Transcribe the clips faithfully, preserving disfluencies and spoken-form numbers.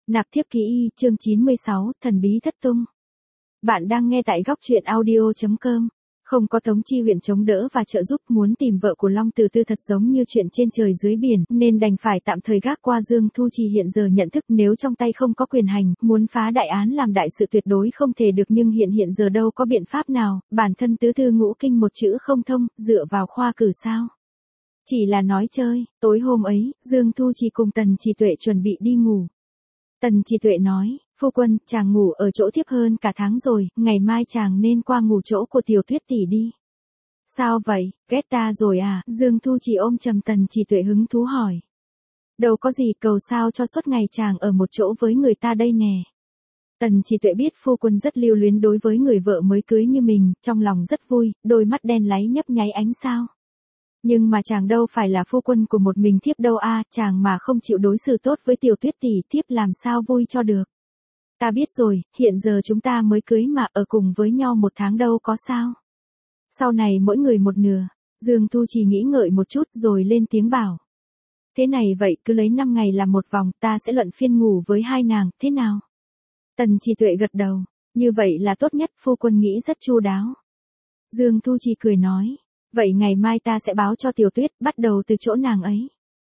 Nạp thiếp ký y, chương chín mươi sáu, thần bí thất tung. Bạn đang nghe tại góc truyện audio chấm com. Không có Tống Chi Huyền chống đỡ và trợ giúp, muốn tìm vợ của Long Từ Tư thật giống như chuyện trên trời dưới biển, nên đành phải tạm thời gác qua. Dương Thu Trì hiện giờ nhận thức nếu trong tay không có quyền hành, muốn phá đại án làm đại sự tuyệt đối không thể được, nhưng hiện hiện giờ đâu có biện pháp nào, bản thân tứ thư ngũ kinh một chữ không thông, dựa vào khoa cử sao? Chỉ là nói chơi. Tối hôm ấy, Dương Thu Trì cùng Tần Trì Tuệ chuẩn bị đi ngủ. Tần Trì Tuệ nói, phu quân, chàng ngủ ở chỗ thiếp hơn cả tháng rồi, ngày mai chàng nên qua ngủ chỗ của Tiểu Tuyết tỷ đi. Sao vậy, ghét ta rồi à? Dương Thu Trì ôm chầm Tần Trì Tuệ hứng thú hỏi. Đâu có gì, cầu sao cho suốt ngày chàng ở một chỗ với người ta đây nè. Tần Trì Tuệ biết phu quân rất lưu luyến đối với người vợ mới cưới như mình, trong lòng rất vui, đôi mắt đen láy nhấp nháy ánh sao. Nhưng mà chàng đâu phải là phu quân của một mình thiếp đâu a, à, chàng mà không chịu đối xử tốt với Tiểu Tuyết tỷ, thiếp làm sao vui cho được. Ta biết rồi, hiện giờ chúng ta mới cưới mà, ở cùng với nhau một tháng đâu có sao. Sau này mỗi người một nửa. Dương Thu Trì nghĩ ngợi một chút rồi lên tiếng bảo. Thế này vậy, cứ lấy năm ngày làm một vòng, ta sẽ luận phiên ngủ với hai nàng, thế nào? Tần Trì Tuệ gật đầu, như vậy là tốt nhất, phu quân nghĩ rất chu đáo. Dương Thu Trì cười nói. Vậy ngày mai ta sẽ báo cho Tiểu Tuyết, bắt đầu từ chỗ nàng ấy.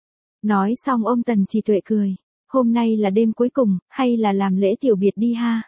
Nói xong ôm Tần Trì Tuệ cười. Hôm nay là đêm cuối cùng, hay là làm lễ tiểu biệt đi ha?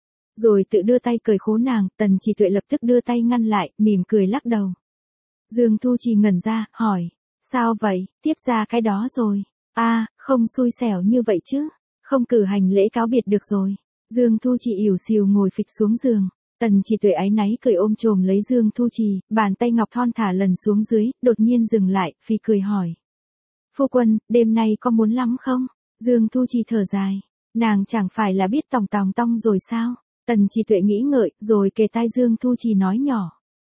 Rồi tự đưa tay cởi khố nàng, Tần Trì Tuệ lập tức đưa tay ngăn lại, mỉm cười lắc đầu. Dương Thu Trì ngẩn ra, hỏi. Sao vậy, tiếp ra cái đó rồi. a à, không xui xẻo như vậy chứ. Không cử hành lễ cáo biệt được rồi. Dương Thu Trì ỉu xìu ngồi phịch xuống giường. Tần Trì Tuệ áy náy cười ôm chồm lấy Dương Thu Trì, bàn tay ngọc thon thả lần xuống dưới, đột nhiên dừng lại, phì cười hỏi. Phu quân, đêm nay có muốn lắm không? Dương Thu Trì thở dài. Nàng chẳng phải là biết tòng tòng tong rồi sao? Tần Trì Tuệ nghĩ ngợi, rồi kề tai Dương Thu Trì nói nhỏ.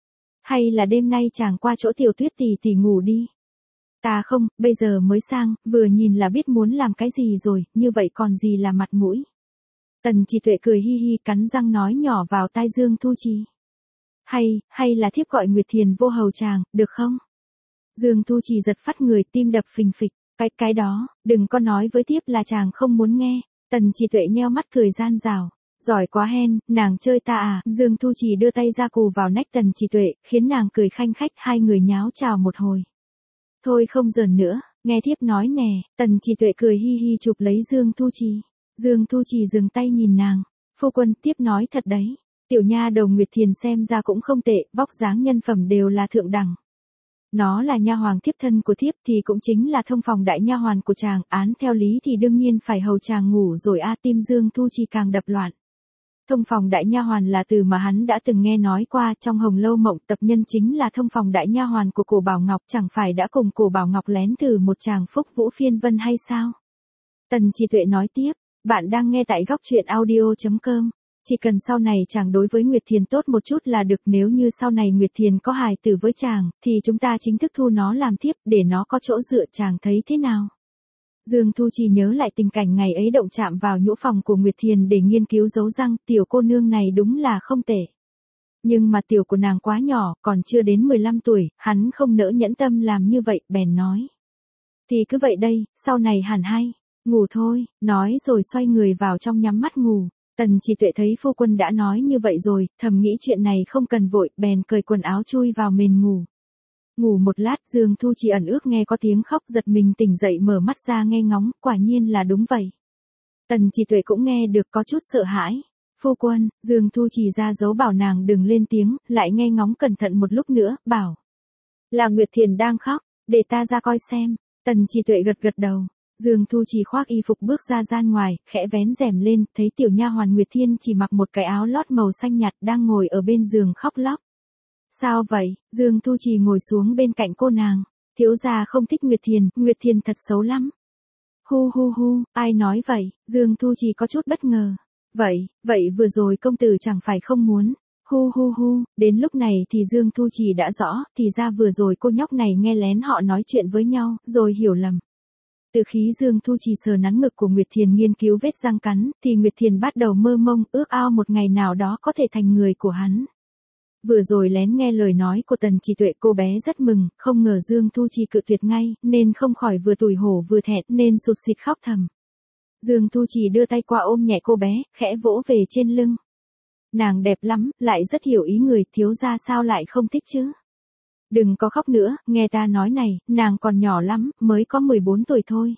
Hay là đêm nay chàng qua chỗ Tiểu Tuyết tỷ tỷ ngủ đi? Ta không, bây giờ mới sang, vừa nhìn là biết muốn làm cái gì rồi, như vậy còn gì là mặt mũi. Tần Trì Tuệ cười hi hi cắn răng nói nhỏ vào tai Dương Thu Trì. Hay, hay là thiếp gọi Nguyệt Thiền vô hầu chàng, được không? Dương Thu Trì giật phát người, tim đập phình phịch. Cái, cái đó, đừng có nói với thiếp là chàng không muốn nghe. Tần Trì Tuệ nheo mắt cười gian rào. Giỏi quá hen, nàng chơi ta à? Dương Thu Trì đưa tay ra cù vào nách Tần Trì Tuệ, khiến nàng cười khanh khách, hai người nháo chào một hồi. Thôi không giỡn nữa, nghe thiếp nói nè. Tần Trì Tuệ cười hi hi chụp lấy Dương Thu Trì. Dương Thu Trì dừng tay nhìn nàng. Phu quân, tiếp nói thật đấy. Tiểu nha đầu Nguyệt Thiền xem ra cũng không tệ, vóc dáng nhân phẩm đều là thượng đẳng. Nó là nha hoàng thiếp thân của thiếp thì cũng chính là thông phòng đại nha hoàn của chàng, án theo lý thì đương nhiên phải hầu chàng ngủ rồi a. Tim Dương Thu Trì càng đập loạn. Thông phòng đại nha hoàn là từ mà hắn đã từng nghe nói qua, trong Hồng Lâu Mộng tập nhân chính là thông phòng đại nha hoàn của Cổ Bảo Ngọc, chẳng phải đã cùng Cổ Bảo Ngọc lén từ một chàng phúc vũ phiên vân hay sao? Tần Trì Tuệ nói tiếp. Bạn đang nghe tại góc truyện audio chấm com. Chỉ cần sau này chàng đối với Nguyệt Thiền tốt một chút là được, nếu như sau này Nguyệt Thiền có hài tử với chàng, thì chúng ta chính thức thu nó làm thiếp, để nó có chỗ dựa, chàng thấy thế nào? Dương Thu Trì nhớ lại tình cảnh ngày ấy động chạm vào nhũ phòng của Nguyệt Thiền để nghiên cứu dấu răng, tiểu cô nương này đúng là không tệ. Nhưng mà tiểu của nàng quá nhỏ, còn chưa đến mười lăm tuổi, hắn không nỡ nhẫn tâm làm như vậy, bèn nói. Thì cứ vậy đây, sau này hẳn hay. Ngủ thôi, nói rồi xoay người vào trong nhắm mắt ngủ. Tần Trì Tuệ thấy phu quân đã nói như vậy rồi, thầm nghĩ chuyện này không cần vội, bèn cởi quần áo chui vào mền ngủ. Ngủ một lát, Dương Thu Trì ẩn ước nghe có tiếng khóc, giật mình tỉnh dậy mở mắt ra nghe ngóng, quả nhiên là đúng vậy. Tần Trì Tuệ cũng nghe được có chút sợ hãi. Phu quân, Dương Thu Trì ra dấu bảo nàng đừng lên tiếng, lại nghe ngóng cẩn thận một lúc nữa, bảo. Là Nguyệt Thiền đang khóc, để ta ra coi xem. Tần Trì Tuệ gật gật đầu. Dương Thu Trì khoác y phục bước ra gian ngoài, khẽ vén rèm lên, thấy tiểu nha hoàn Nguyệt Thiên chỉ mặc một cái áo lót màu xanh nhạt đang ngồi ở bên giường khóc lóc. Sao vậy? Dương Thu Trì ngồi xuống bên cạnh cô nàng. Thiếu gia không thích Nguyệt Thiền, Nguyệt Thiền thật xấu lắm. Hu hu hu, ai nói vậy? Dương Thu Trì có chút bất ngờ. Vậy, vậy vừa rồi công tử chẳng phải không muốn. Hu hu hu, đến lúc này thì Dương Thu Trì đã rõ, thì ra vừa rồi cô nhóc này nghe lén họ nói chuyện với nhau, rồi hiểu lầm. Từ khi Dương Thu Trì sờ nắn ngực của Nguyệt Thiền nghiên cứu vết răng cắn, thì Nguyệt Thiền bắt đầu mơ mông, ước ao một ngày nào đó có thể thành người của hắn. Vừa rồi lén nghe lời nói của Tần Trì Tuệ, cô bé rất mừng, không ngờ Dương Thu Trì cự tuyệt ngay, nên không khỏi vừa tủi hổ vừa thẹn, nên sụt sịt khóc thầm. Dương Thu Trì đưa tay qua ôm nhẹ cô bé, khẽ vỗ về trên lưng. Nàng đẹp lắm, lại rất hiểu ý người, thiếu gia sao lại không thích chứ? Đừng có khóc nữa, nghe ta nói này, nàng còn nhỏ lắm, mới có mười bốn tuổi thôi.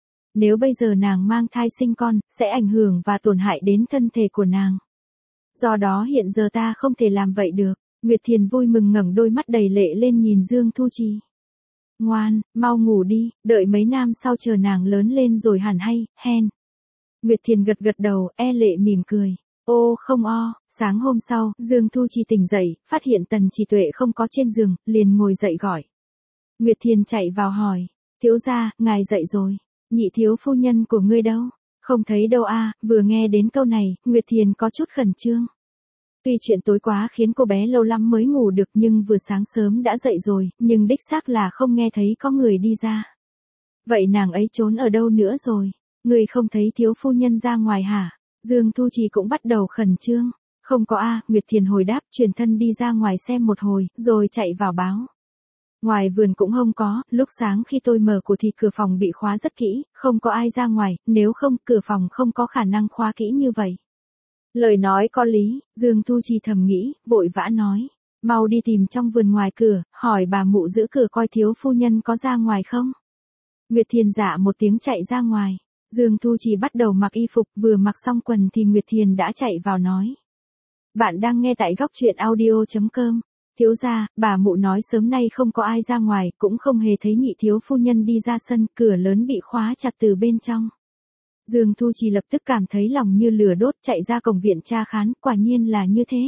Nếu bây giờ nàng mang thai sinh con, sẽ ảnh hưởng và tổn hại đến thân thể của nàng. Do đó hiện giờ ta không thể làm vậy được. Nguyệt Thiền vui mừng ngẩng đôi mắt đầy lệ lên nhìn Dương Thu Trì. Ngoan, mau ngủ đi, đợi mấy năm sau chờ nàng lớn lên rồi hẳn hay, hen. Nguyệt Thiền gật gật đầu, e lệ mỉm cười. Ô không o, sáng hôm sau, Dương Thu Trì tỉnh dậy, phát hiện Tần Chỉ Tuệ không có trên giường, liền ngồi dậy gọi. Nguyệt Thiền chạy vào hỏi, thiếu gia, ngài dậy rồi, nhị thiếu phu nhân của ngươi đâu? Không thấy đâu a. Vừa nghe đến câu này, Nguyệt Thiền có chút khẩn trương. Tuy chuyện tối quá khiến cô bé lâu lắm mới ngủ được nhưng vừa sáng sớm đã dậy rồi, nhưng đích xác là không nghe thấy có người đi ra. Vậy nàng ấy trốn ở đâu nữa rồi? Người không thấy thiếu phu nhân ra ngoài hả? Dương Thu Trì cũng bắt đầu khẩn trương. Không có a. Nguyệt Thiền hồi đáp, truyền thân đi ra ngoài xem một hồi, rồi chạy vào báo. Ngoài vườn cũng không có, lúc sáng khi tôi mở cửa thì cửa phòng bị khóa rất kỹ, không có ai ra ngoài, nếu không cửa phòng không có khả năng khóa kỹ như vậy. Lời nói có lý, Dương Thu Trì thầm nghĩ, vội vã nói. Mau đi tìm trong vườn ngoài cửa, hỏi bà mụ giữ cửa coi thiếu phu nhân có ra ngoài không. Nguyệt Thiền dạ một tiếng chạy ra ngoài. Dương Thu Trì bắt đầu mặc y phục, vừa mặc xong quần thì Nguyệt Thiền đã chạy vào nói. Bạn đang nghe tại góc truyện audio chấm com. Thiếu gia, bà mụ nói sớm nay không có ai ra ngoài, cũng không hề thấy nhị thiếu phu nhân đi ra sân, cửa lớn bị khóa chặt từ bên trong. Dương Thu Trì lập tức cảm thấy lòng như lửa đốt, chạy ra cổng viện tra khán, quả nhiên là như thế.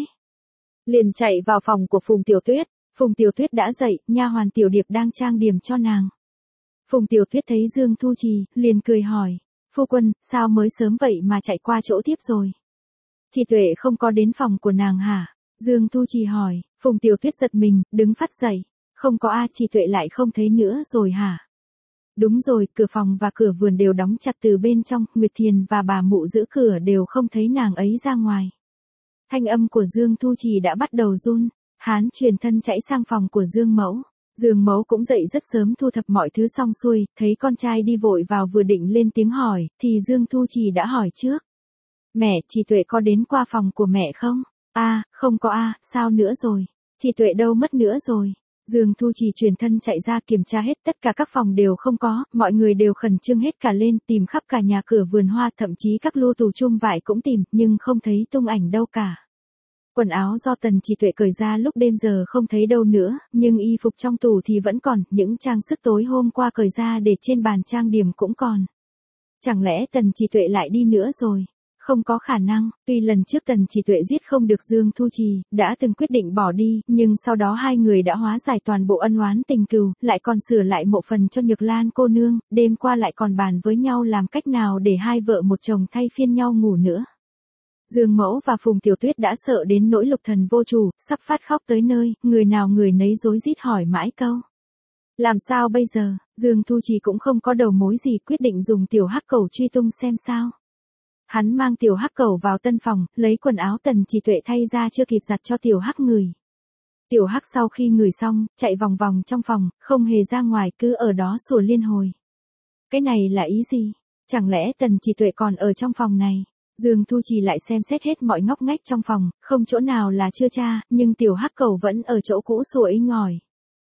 Liền chạy vào phòng của Phùng Tiểu Tuyết. Phùng Tiểu Tuyết đã dậy, nha hoàn Tiểu Điệp đang trang điểm cho nàng. Phùng Tiểu Tuyết thấy Dương Thu Trì, liền cười hỏi, phu quân, sao mới sớm vậy mà chạy qua chỗ tiếp rồi? Chị Tuệ không có đến phòng của nàng hả? Dương Thu Trì hỏi. Phùng Tiểu Tuyết giật mình, đứng phát dậy. Không có a. Chị Tuệ lại không thấy nữa rồi hả? Đúng rồi, cửa phòng và cửa vườn đều đóng chặt từ bên trong, Nguyệt Thiền và bà mụ giữ cửa đều không thấy nàng ấy ra ngoài. Thanh âm của Dương Thu Trì đã bắt đầu run. Hán truyền thân chạy sang phòng của Dương Mẫu. Dương Mẫu cũng dậy rất sớm thu thập mọi thứ xong xuôi, thấy con trai đi vội vào vừa định lên tiếng hỏi, thì Dương Thu Trì đã hỏi trước. Mẹ, chị Tuệ có đến qua phòng của mẹ không? A, à, không có a. À, sao nữa rồi? Chị Tuệ đâu mất nữa rồi? Dương Thu Trì truyền thân chạy ra kiểm tra hết tất cả các phòng đều không có, mọi người đều khẩn trương hết cả lên, tìm khắp cả nhà cửa vườn hoa, thậm chí các lô tủ chum vải cũng tìm, nhưng không thấy tung ảnh đâu cả. Quần áo do Tần Chỉ Tuệ cởi ra lúc đêm giờ không thấy đâu nữa, nhưng y phục trong tủ thì vẫn còn, những trang sức tối hôm qua cởi ra để trên bàn trang điểm cũng còn. Chẳng lẽ Tần Chỉ Tuệ lại đi nữa rồi? Không có khả năng, tuy lần trước Tần Chỉ Tuệ giết không được Dương Thu Trì, đã từng quyết định bỏ đi, nhưng sau đó hai người đã hóa giải toàn bộ ân oán tình cừu, lại còn sửa lại mộ phần cho Nhược Lan cô nương, đêm qua lại còn bàn với nhau làm cách nào để hai vợ một chồng thay phiên nhau ngủ nữa. Dương Mẫu và Phùng Tiểu Tuyết đã sợ đến nỗi lục thần vô chủ, sắp phát khóc tới nơi, người nào người nấy rối rít hỏi mãi câu. Làm sao bây giờ? Dương Thu Trì cũng không có đầu mối gì, quyết định dùng tiểu hắc cẩu truy tung xem sao. Hắn mang tiểu hắc cẩu vào tân phòng, lấy quần áo Tần Chỉ Tuệ thay ra chưa kịp giặt cho tiểu hắc ngửi. Tiểu hắc sau khi ngửi xong, chạy vòng vòng trong phòng, không hề ra ngoài, cứ ở đó sủa liên hồi. Cái này là ý gì? Chẳng lẽ Tần Chỉ Tuệ còn ở trong phòng này? Dương Thu Trì lại xem xét hết mọi ngóc ngách trong phòng, không chỗ nào là chưa tra, nhưng tiểu hắc cẩu vẫn ở chỗ cũ sủa inh ỏi.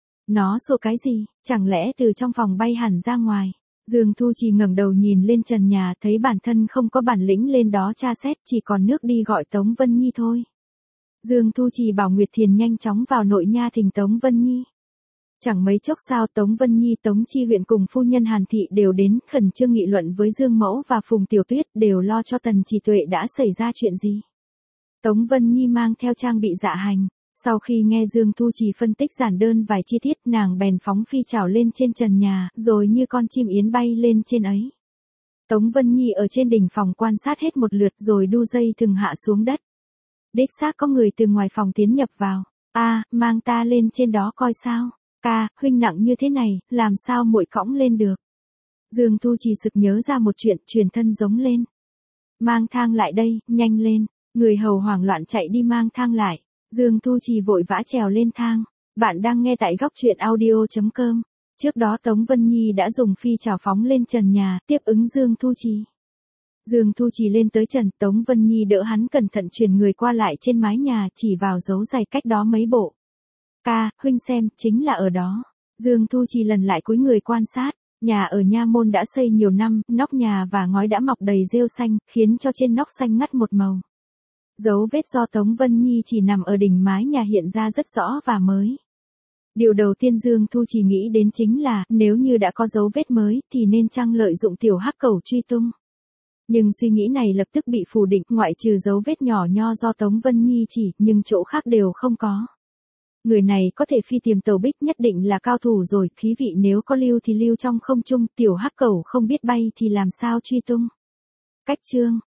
Nó sủa cái gì? Chẳng lẽ từ trong phòng bay hẳn ra ngoài? Dương Thu Trì ngẩng đầu nhìn lên trần nhà, thấy bản thân không có bản lĩnh lên đó tra xét, chỉ còn nước đi gọi Tống Vân Nhi thôi. Dương Thu Trì bảo Nguyệt Thiền nhanh chóng vào nội nha thỉnh Tống Vân Nhi. Chẳng mấy chốc sao Tống Vân Nhi, Tống Chi Huyện cùng phu nhân Hàn Thị đều đến, khẩn trương nghị luận với Dương Mẫu và Phùng Tiểu Tuyết, đều lo cho Tần Chỉ Tuệ đã xảy ra chuyện gì. Tống Vân Nhi mang theo trang bị dạ hành. Sau khi nghe Dương Thu Trì phân tích giản đơn vài chi tiết, nàng bèn phóng phi chảo lên trên trần nhà, rồi như con chim yến bay lên trên ấy. Tống Vân Nhi ở trên đỉnh phòng quan sát hết một lượt rồi đu dây thừng hạ xuống đất. Đích xác có người từ ngoài phòng tiến nhập vào. A, à, mang ta lên trên đó coi sao. Ca, huynh nặng như thế này, làm sao muội cõng lên được. Dương Thu Trì sực nhớ ra một chuyện, truyền thân giống lên. Mang thang lại đây, nhanh lên. Người hầu hoảng loạn chạy đi mang thang lại. Dương Thu Trì vội vã trèo lên thang. Bạn đang nghe tại góc truyện audio chấm com. Trước đó Tống Vân Nhi đã dùng phi chảo phóng lên trần nhà, tiếp ứng Dương Thu Trì. Dương Thu Trì lên tới trần, Tống Vân Nhi đỡ hắn cẩn thận chuyển người qua lại trên mái nhà, chỉ vào dấu giày cách đó mấy bộ. Ca, huynh xem, chính là ở đó. Dương Thu Trì lần lại cúi người quan sát. Nhà ở nha môn đã xây nhiều năm, nóc nhà và ngói đã mọc đầy rêu xanh, khiến cho trên nóc xanh ngắt một màu. Dấu vết do Tống Vân Nhi chỉ nằm ở đỉnh mái nhà hiện ra rất rõ và mới. Điều đầu tiên Dương Thu Trì nghĩ đến chính là, nếu như đã có dấu vết mới, thì nên chăng lợi dụng tiểu hắc cẩu truy tung. Nhưng suy nghĩ này lập tức bị phủ định, ngoại trừ dấu vết nhỏ nho do Tống Vân Nhi chỉ, nhưng chỗ khác đều không có. Người này có thể phi tiềm tàu bích, nhất định là cao thủ rồi, khí vị nếu có lưu thì lưu trong không trung, tiểu hắc cẩu không biết bay thì làm sao truy tung. Cách chương